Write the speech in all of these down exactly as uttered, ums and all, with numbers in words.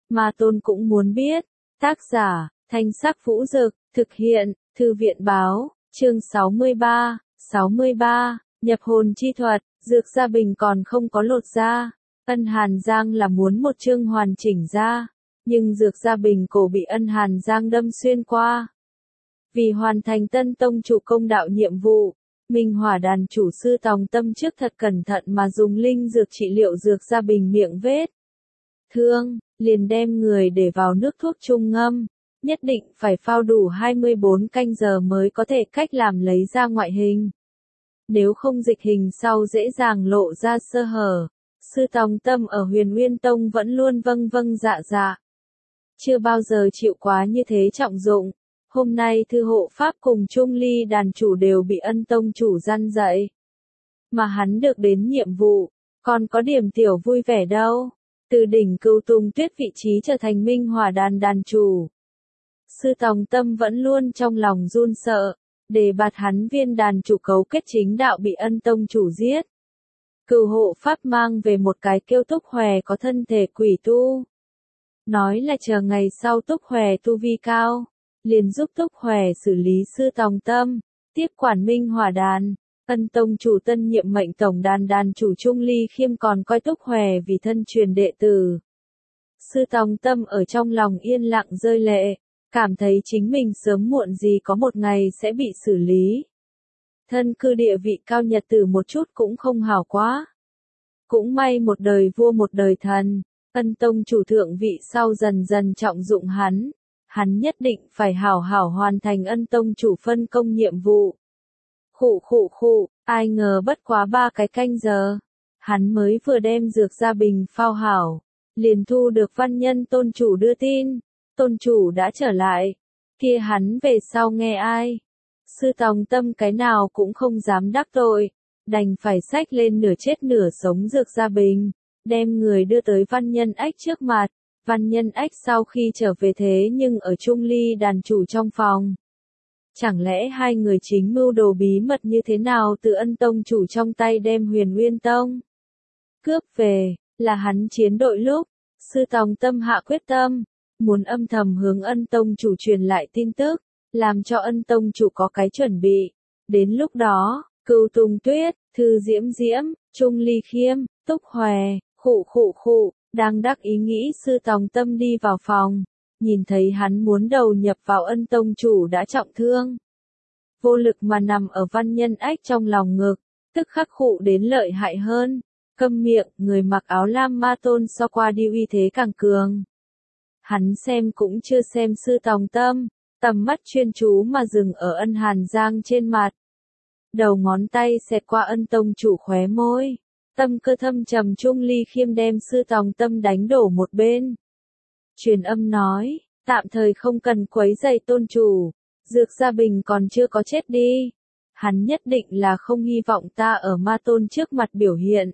Ma Tôn cũng muốn biết. Tác giả, Thanh Sắc Vũ Dực, thực hiện, Thư viện Báo, chương sáu mươi ba, sáu mươi ba, nhập hồn chi thuật, Dược Gia Bình còn không có lột da. Ân Hàn Giang là muốn một chương hoàn chỉnh da, nhưng Dược Gia Bình cổ bị Ân Hàn Giang đâm xuyên qua. Vì hoàn thành tân tông chủ công đạo nhiệm vụ, Minh Hỏa đàn chủ Sư Tòng Tâm trước thật cẩn thận mà dùng linh dược trị liệu Dược Gia Bình miệng vết thương, liền đem người để vào nước thuốc trung ngâm, nhất định phải phao đủ hai mươi bốn canh giờ mới có thể cách làm lấy ra ngoại hình. Nếu không dịch hình sau dễ dàng lộ ra sơ hở. Sư Tòng Tâm ở Huyền Nguyên Tông vẫn luôn vâng vâng dạ dạ. Chưa bao giờ chịu quá như thế trọng dụng. Hôm nay Thư Hộ Pháp cùng Trung Ly đàn chủ đều bị Ân Tông chủ răn dạy. Mà hắn được đến nhiệm vụ, còn có điểm tiểu vui vẻ đâu. Từ đỉnh Cửu Tùng Tuyết vị trí trở thành Minh Hỏa đàn đàn chủ. Sư Tòng Tâm vẫn luôn trong lòng run sợ, đề bạt hắn viên đàn chủ cấu kết chính đạo bị Ân Tông chủ giết. Cửu Hộ Pháp mang về một cái kêu Túc Hòe có thân thể quỷ tu. Nói là chờ ngày sau Túc Hòe tu vi cao, liền giúp Túc Hòe xử lý Sư Tòng Tâm, tiếp quản Minh Hỏa đàn. Ân Tông chủ tân nhiệm mệnh tổng đàn đàn chủ Trung Ly Khiêm còn coi Túc Hòe vì thân truyền đệ tử. Sư Tòng Tâm ở trong lòng yên lặng rơi lệ, cảm thấy chính mình sớm muộn gì có một ngày sẽ bị xử lý. Thân cư địa vị cao nhật tử một chút cũng không hảo quá. Cũng may một đời vua một đời thần, Ân Tông chủ thượng vị sau dần dần trọng dụng hắn. Hắn nhất định phải hảo hảo hoàn thành Ân Tông chủ phân công nhiệm vụ. Khụ khụ khụ, ai ngờ bất quá ba cái canh giờ. Hắn mới vừa đem Dược Gia Bình phao hảo. Liền thu được văn nhân tôn chủ đưa tin. Tôn chủ đã trở lại. Kia hắn về sau nghe ai? Sư Tòng Tâm cái nào cũng không dám đắc tội. Đành phải xách lên nửa chết nửa sống Dược Gia Bình. Đem người đưa tới văn nhân ách trước mặt. Văn nhân ách sau khi trở về thế nhưng ở Trung Ly đàn chủ trong phòng. Chẳng lẽ hai người chính mưu đồ bí mật như thế nào từ Ân Tông chủ trong tay đem Huyền Nguyên Tông cướp về, là hắn chiến đội lúc. Sư Tòng Tâm hạ quyết tâm, muốn âm thầm hướng Ân Tông chủ truyền lại tin tức, làm cho Ân Tông chủ có cái chuẩn bị. Đến lúc đó, Cửu Tùng Tuyết, Thư Diễm Diễm, Trung Ly Khiêm, Túc Hòe, khụ khụ khụ, đang đắc ý nghĩ Sư Tòng Tâm đi vào phòng, nhìn thấy hắn muốn đầu nhập vào Ân Tông chủ đã trọng thương. Vô lực mà nằm ở văn nhân ách trong lòng ngực, tức khắc khụ đến lợi hại hơn. Câm miệng, người mặc áo lam Ma Tôn so qua đi uy thế càng cường. Hắn xem cũng chưa xem Sư Tòng Tâm, tầm mắt chuyên chú mà dừng ở Ân Hàn Giang trên mặt. Đầu ngón tay xẹt qua Ân Tông chủ khóe môi. Tâm cơ thâm trầm Trung Ly Khiêm đem Sư Tòng Tâm đánh đổ một bên. Truyền âm nói, tạm thời không cần quấy rầy tôn chủ, Dược Gia Bình còn chưa có chết đi. Hắn nhất định là không hy vọng ta ở Ma Tôn trước mặt biểu hiện.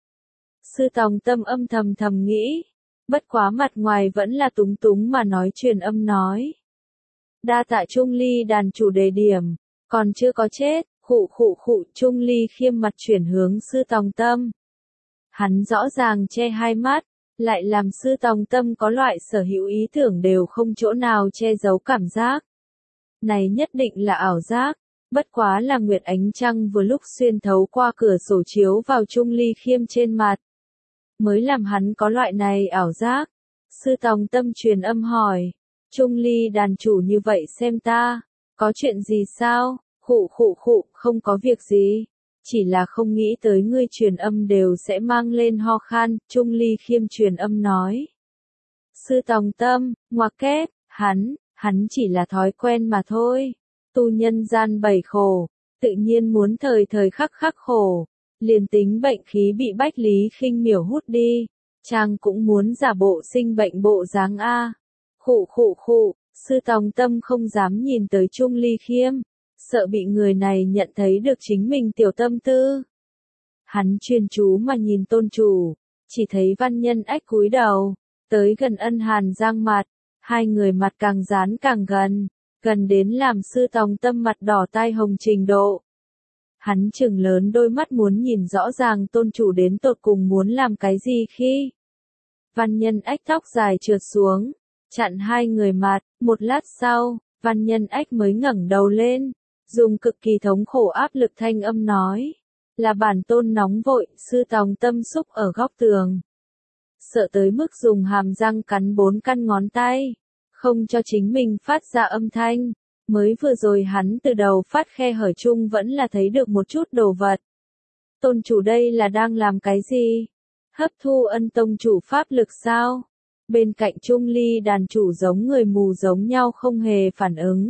Sư Tòng Tâm âm thầm thầm nghĩ, bất quá mặt ngoài vẫn là túng túng mà nói truyền âm nói. Đa tạ Trung Ly đàn chủ đề điểm, còn chưa có chết. Khụ khụ khụ, Trung Ly Khiêm mặt chuyển hướng Sư Tòng Tâm. Hắn rõ ràng che hai mắt, lại làm Sư Tòng Tâm có loại sở hữu ý tưởng đều không chỗ nào che giấu cảm giác. Này nhất định là ảo giác, bất quá là nguyệt ánh trăng vừa lúc xuyên thấu qua cửa sổ chiếu vào Trung Ly Khiêm trên mặt. Mới làm hắn có loại này ảo giác. Sư Tòng Tâm truyền âm hỏi, Trung Ly đàn chủ như vậy xem ta, có chuyện gì sao? Khụ khụ khụ, không có việc gì. Chỉ là không nghĩ tới ngươi truyền âm đều sẽ mang lên ho khan, Trung Ly Khiêm truyền âm nói. Sư Tòng Tâm, ngoặc kép, hắn, hắn chỉ là thói quen mà thôi. Tu nhân gian bảy khổ, tự nhiên muốn thời thời khắc khắc khổ. Liền tính bệnh khí bị Bách Lý Khinh miểu hút đi, chàng cũng muốn giả bộ sinh bệnh bộ dáng A. Khụ khụ khụ, Sư Tòng Tâm không dám nhìn tới Trung Ly Khiêm. Sợ bị người này nhận thấy được chính mình tiểu tâm tư. Hắn chuyên chú mà nhìn tôn chủ, chỉ thấy văn nhân ách cúi đầu, tới gần Ân Hàn Giang mặt, hai người mặt càng dán càng gần, gần đến làm Sư Tòng Tâm mặt đỏ tai hồng trình độ. Hắn trừng lớn đôi mắt muốn nhìn rõ ràng tôn chủ đến tột cùng muốn làm cái gì khi Văn Nhân Ách tóc dài trượt xuống, chặn hai người mặt, một lát sau, Văn Nhân Ách mới ngẩng đầu lên, dùng cực kỳ thống khổ áp lực thanh âm nói, là bản tôn nóng vội, sư tòng tâm xúc ở góc tường. Sợ tới mức dùng hàm răng cắn bốn căn ngón tay, không cho chính mình phát ra âm thanh, mới vừa rồi hắn từ đầu phát khe hở chung vẫn là thấy được một chút đồ vật. Tôn chủ đây là đang làm cái gì? Hấp thu ân tông chủ pháp lực sao? Bên cạnh Trung Ly đàn chủ giống người mù giống nhau không hề phản ứng.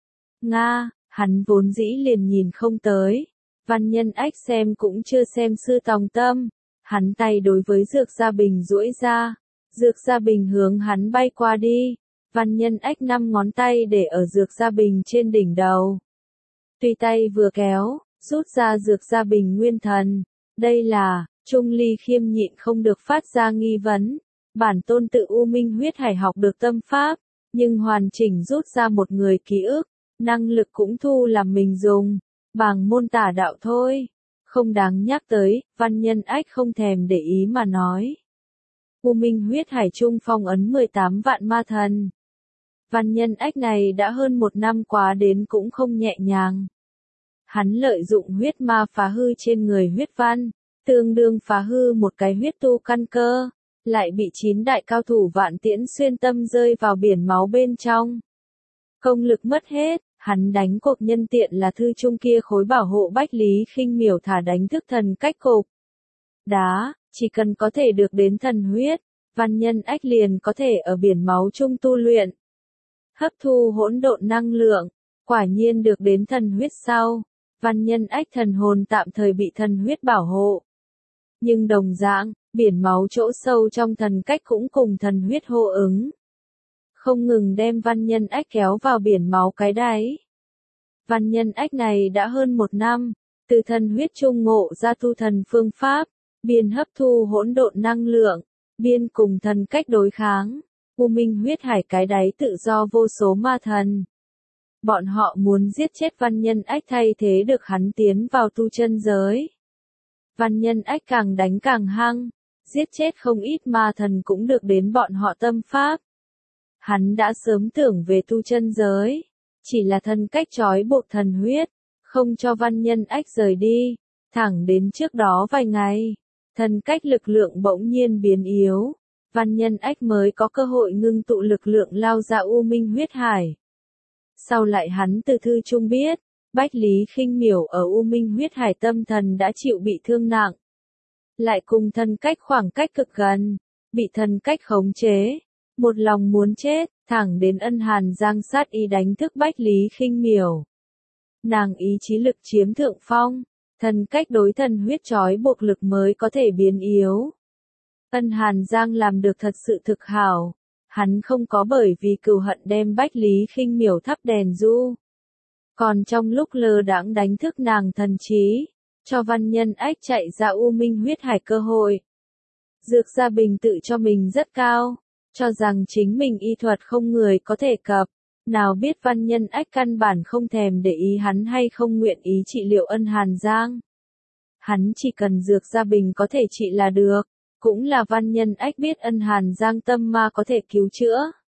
Nga, hắn vốn dĩ liền nhìn không tới. Văn Nhân Ách xem cũng chưa xem sư tòng tâm. Hắn tay đối với Dược Gia Bình duỗi ra. Dược Gia Bình hướng hắn bay qua đi. Văn Nhân Ách năm ngón tay để ở Dược Gia Bình trên đỉnh đầu. Tùy tay vừa kéo, rút ra Dược Gia Bình nguyên thần. Đây là, Trung Ly khiêm nhịn không được phát ra nghi vấn. Bản tôn tự U Minh huyết hải học được tâm pháp, nhưng hoàn chỉnh rút ra một người ký ức, năng lực cũng thu làm mình dùng, bằng môn tả đạo thôi. Không đáng nhắc tới, Văn Nhân Ách không thèm để ý mà nói. U Minh huyết hải trung phong ấn mười tám vạn ma thần. Văn Nhân Ách này đã hơn một năm quá đến cũng không nhẹ nhàng. Hắn lợi dụng huyết ma phá hư trên người huyết văn, tương đương phá hư một cái huyết tu căn cơ, lại bị chín đại cao thủ Vạn Tiễn xuyên tâm rơi vào biển máu bên trong. Công lực mất hết, hắn đánh cột nhân tiện là thư trung kia khối bảo hộ Bách Lý Khinh Miểu thả đánh thức thần cách cục. Đá, chỉ cần có thể được đến thần huyết, Văn Nhân Ách liền có thể ở biển máu trung tu luyện. Hấp thu hỗn độn năng lượng, quả nhiên được đến thần huyết sau, Văn Nhân Ách thần hồn tạm thời bị thần huyết bảo hộ. Nhưng đồng dạng, biển máu chỗ sâu trong thần cách cũng cùng thần huyết hô ứng. Không ngừng đem Văn Nhân Ách kéo vào biển máu cái đáy. Văn Nhân Ách này đã hơn một năm, từ thần huyết trung ngộ ra tu thần phương pháp, biên hấp thu hỗn độn năng lượng, biên cùng thần cách đối kháng. U Minh huyết hải cái đáy tự do vô số ma thần. Bọn họ muốn giết chết Văn Nhân Ách thay thế được hắn tiến vào tu chân giới. Văn Nhân Ách càng đánh càng hăng, giết chết không ít ma thần cũng được đến bọn họ tâm pháp. Hắn đã sớm tưởng về tu chân giới, chỉ là thần cách trói buộc thần huyết, không cho Văn Nhân Ách rời đi, thẳng đến trước đó vài ngày, thần cách lực lượng bỗng nhiên biến yếu, Văn Nhân Ách mới có cơ hội ngưng tụ lực lượng lao ra U Minh huyết hải. Sau lại hắn từ thư trung biết, Bách Lý Khinh Miểu ở U Minh huyết hải tâm thần đã chịu bị thương nặng. Lại cùng thần cách khoảng cách cực gần, bị thần cách khống chế, một lòng muốn chết, thẳng đến Ân Hàn Giang sát ý đánh thức Bách Lý Khinh Miểu. Nàng ý chí lực chiếm thượng phong, thần cách đối thần huyết trói buộc lực mới có thể biến yếu. Ân Hàn Giang làm được thật sự thực hảo, hắn không có bởi vì cừu hận đem Bách Lý Khinh Miểu thắp đèn du. Còn trong lúc lơ đãng đánh thức nàng thần trí, cho Văn Nhân Ách chạy ra U Minh huyết hải cơ hội. Dược Gia Bình tự cho mình rất cao, cho rằng chính mình y thuật không người có thể cập, nào biết Văn Nhân Ách căn bản không thèm để ý hắn hay không nguyện ý trị liệu Ân Hàn Giang. Hắn chỉ cần Dược Gia Bình có thể trị là được, cũng là Văn Nhân Ách biết Ân Hàn Giang tâm ma có thể cứu chữa.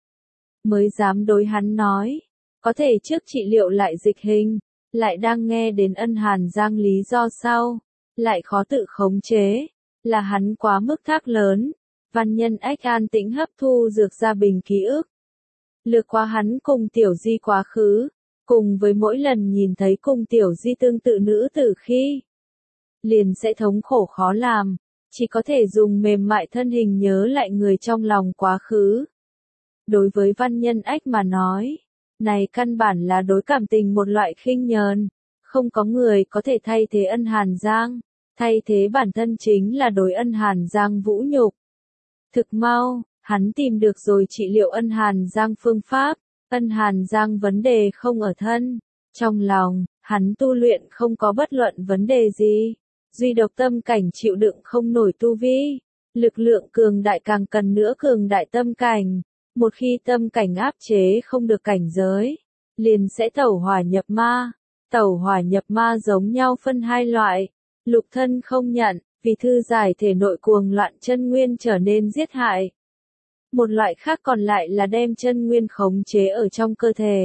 Mới dám đối hắn nói, có thể trước trị liệu lại dịch hình, lại đang nghe đến Ân Hàn Giang lý do sau, lại khó tự khống chế, là hắn quá mức thác lớn. Văn Nhân Ách an tĩnh hấp thu Dược Gia Bình ký ức. Lược qua hắn cùng Tiểu Di quá khứ, cùng với mỗi lần nhìn thấy cùng Tiểu Di tương tự nữ tử khi, liền sẽ thống khổ khó làm, chỉ có thể dùng mềm mại thân hình nhớ lại người trong lòng quá khứ. Đối với Văn Nhân Ách mà nói, này căn bản là đối cảm tình một loại khinh nhờn, không có người có thể thay thế Ân Hàn Giang, thay thế bản thân chính là đối Ân Hàn Giang vũ nhục. Thực mau, hắn tìm được rồi trị liệu Ân Hàn Giang phương pháp, Ân Hàn Giang vấn đề không ở thân, trong lòng, hắn tu luyện không có bất luận vấn đề gì, duy độc tâm cảnh chịu đựng không nổi tu vi, lực lượng cường đại càng cần nữa cường đại tâm cảnh, một khi tâm cảnh áp chế không được cảnh giới, liền sẽ tẩu hỏa nhập ma, tẩu hỏa nhập ma giống nhau phân hai loại, lục thân không nhận, vì thư giải thể nội cuồng loạn chân nguyên trở nên giết hại. Một loại khác còn lại là đem chân nguyên khống chế ở trong cơ thể.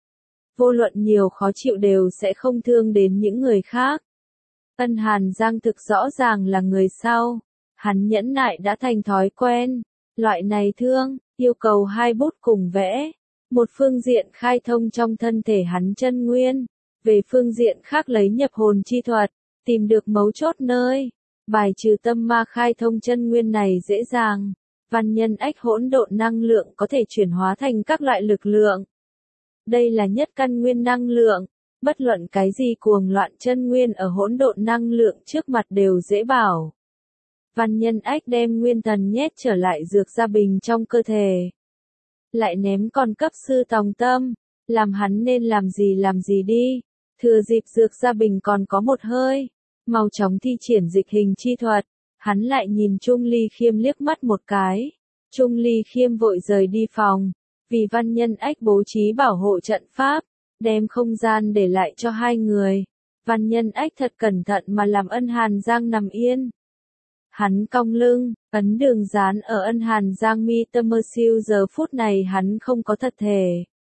Vô luận nhiều khó chịu đều sẽ không thương đến những người khác. Ân Hàn Giang thực rõ ràng là người sau. Hắn nhẫn nại đã thành thói quen. Loại này thương, yêu cầu hai bút cùng vẽ. Một phương diện khai thông trong thân thể hắn chân nguyên. Về phương diện khác lấy nhập hồn chi thuật, tìm được mấu chốt nơi. Bài trừ tâm ma khai thông chân nguyên này dễ dàng. Văn nhân ách hỗn độn năng lượng có thể chuyển hóa thành các loại lực lượng. Đây là nhất căn nguyên năng lượng. Bất luận cái gì cuồng loạn chân nguyên ở hỗn độn năng lượng trước mặt đều dễ bảo. Văn nhân ách đem nguyên thần nhét trở lại dược gia bình trong cơ thể. Lại ném con cấp sư tòng tâm. Làm hắn nên làm gì làm gì đi. Thừa dịp dược gia bình còn có một hơi. Mau chóng thi triển dịch hình chi thuật. Hắn lại nhìn Trung Ly Khiêm liếc mắt một cái. Trung Ly Khiêm vội rời đi phòng. Vì văn nhân ách bố trí bảo hộ trận pháp. Đem không gian để lại cho hai người. Văn nhân ách thật cẩn thận mà làm Ân Hàn Giang nằm yên. Hắn cong lưng, ấn đường dán ở Ân Hàn Giang mi tâm mơ siêu giờ phút này hắn không có thật thể.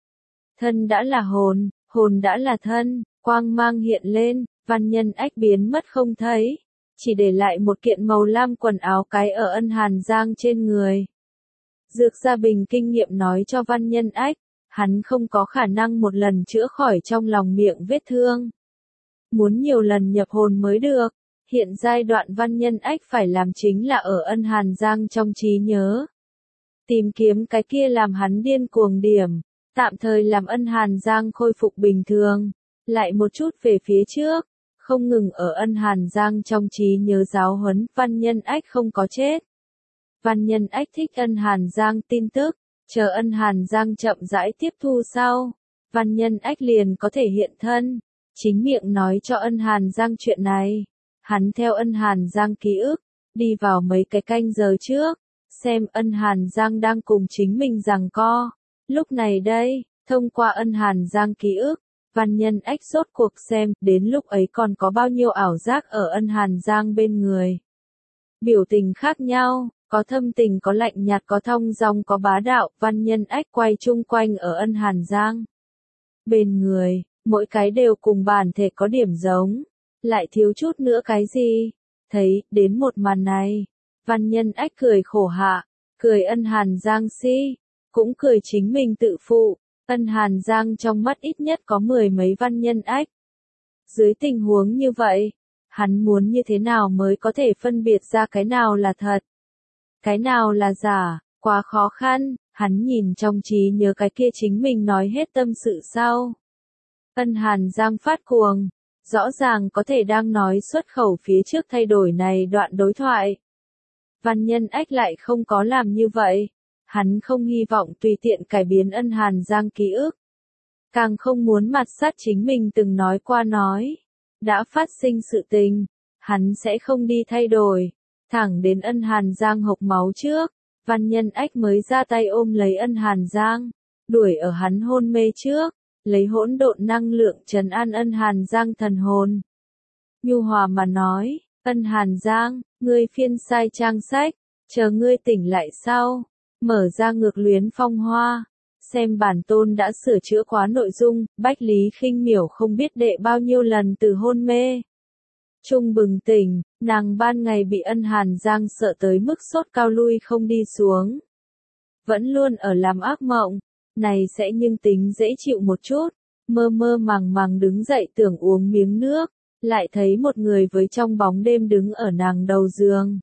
Thân đã là hồn, hồn đã là thân, quang mang hiện lên, văn nhân ách biến mất không thấy. Chỉ để lại một kiện màu lam quần áo cái ở Ân Hàn Giang trên người. Dược Gia Bình kinh nghiệm nói cho văn nhân ách, hắn không có khả năng một lần chữa khỏi trong lòng miệng vết thương. Muốn nhiều lần nhập hồn mới được. Hiện giai đoạn văn nhân ách phải làm chính là ở Ân Hàn Giang trong trí nhớ. Tìm kiếm cái kia làm hắn điên cuồng điểm, tạm thời làm Ân Hàn Giang khôi phục bình thường. Lại một chút về phía trước, không ngừng ở Ân Hàn Giang trong trí nhớ giáo huấn, văn nhân ách không có chết. Văn nhân ách thích Ân Hàn Giang tin tức, chờ Ân Hàn Giang chậm rãi tiếp thu sau. Văn nhân ách liền có thể hiện thân, chính miệng nói cho Ân Hàn Giang chuyện này. Hắn theo Ân Hàn Giang ký ức, đi vào mấy cái canh giờ trước, xem Ân Hàn Giang đang cùng chính mình giằng co. Lúc này đây, thông qua Ân Hàn Giang ký ức, văn nhân ách rốt cuộc xem, đến lúc ấy còn có bao nhiêu ảo giác ở Ân Hàn Giang bên người. Biểu tình khác nhau, có thâm tình có lạnh nhạt có thong dong có bá đạo, văn nhân ách quay chung quanh ở Ân Hàn Giang. Bên người, mỗi cái đều cùng bản thể có điểm giống. Lại thiếu chút nữa cái gì? Thấy, đến một màn này. Văn nhân ách cười khổ hạ. Cười Ân Hàn Giang si. Cũng cười chính mình tự phụ. Ân Hàn Giang trong mắt ít nhất có mười mấy văn nhân ách. Dưới tình huống như vậy, hắn muốn như thế nào mới có thể phân biệt ra cái nào là thật? Cái nào là giả? Quá khó khăn. Hắn nhìn trong trí nhớ cái kia chính mình nói hết tâm sự sau. Ân Hàn Giang phát cuồng. Rõ ràng có thể đang nói xuất khẩu phía trước thay đổi này đoạn đối thoại. Văn nhân ách lại không có làm như vậy. Hắn không hy vọng tùy tiện cải biến Ân Hàn Giang ký ức. Càng không muốn mặt sát chính mình từng nói qua nói. Đã phát sinh sự tình. Hắn sẽ không đi thay đổi. Thẳng đến Ân Hàn Giang hộc máu trước. Văn nhân ách mới ra tay ôm lấy Ân Hàn Giang. Đuổi ở hắn hôn mê trước. Lấy hỗn độn năng lượng trấn an Ân Hàn Giang thần hồn. Nhu hòa mà nói, Ân Hàn Giang, ngươi phiên sai trang sách, chờ ngươi tỉnh lại sau, mở ra ngược luyến phong hoa, xem bản tôn đã sửa chữa quá nội dung, Bách Lý Khinh Miểu không biết đệ bao nhiêu lần từ hôn mê. Trung bừng tỉnh, nàng ban ngày bị Ân Hàn Giang sợ tới mức sốt cao lui không đi xuống. Vẫn luôn ở làm ác mộng. Này sẽ nhưng tính dễ chịu một chút, mơ mơ màng màng đứng dậy tưởng uống miếng nước, lại thấy một người với trong bóng đêm đứng ở nàng đầu giường.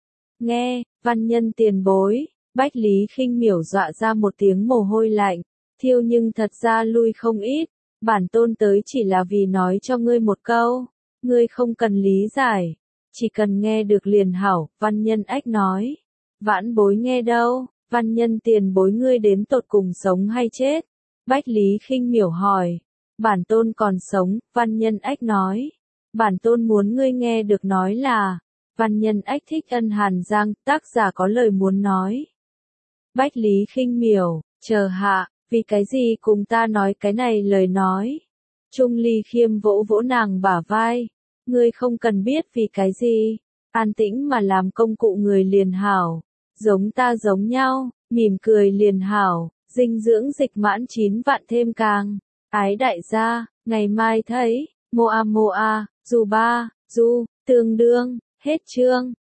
Nghe, văn nhân tiền bối, Bách Lý Khinh Miểu dọa ra một tiếng mồ hôi lạnh, thiêu nhưng thật ra lui không ít, bản tôn tới chỉ là vì nói cho ngươi một câu, ngươi không cần lý giải, chỉ cần nghe được liền hảo, văn nhân ách nói, vãn bối nghe đâu. Văn nhân tiền bối ngươi đến tột cùng sống hay chết? Bách Lý Khinh Miểu hỏi. Bản tôn còn sống, văn nhân ách nói. Bản tôn muốn ngươi nghe được nói là. Văn nhân ách thích Ân Hàn Giang, tác giả có lời muốn nói. Bách Lý Khinh Miểu, chờ hạ, vì cái gì cùng ta nói cái này lời nói? Trung Ly Khiêm vỗ vỗ nàng bả vai. Ngươi không cần biết vì cái gì. An tĩnh mà làm công cụ người liền hảo. Giống ta giống nhau, mỉm cười liền hảo, dinh dưỡng dịch mãn chín vạn thêm càng. Ái đại gia, ngày mai thấy, moa moa, dù ba, du, tương đương, hết chương.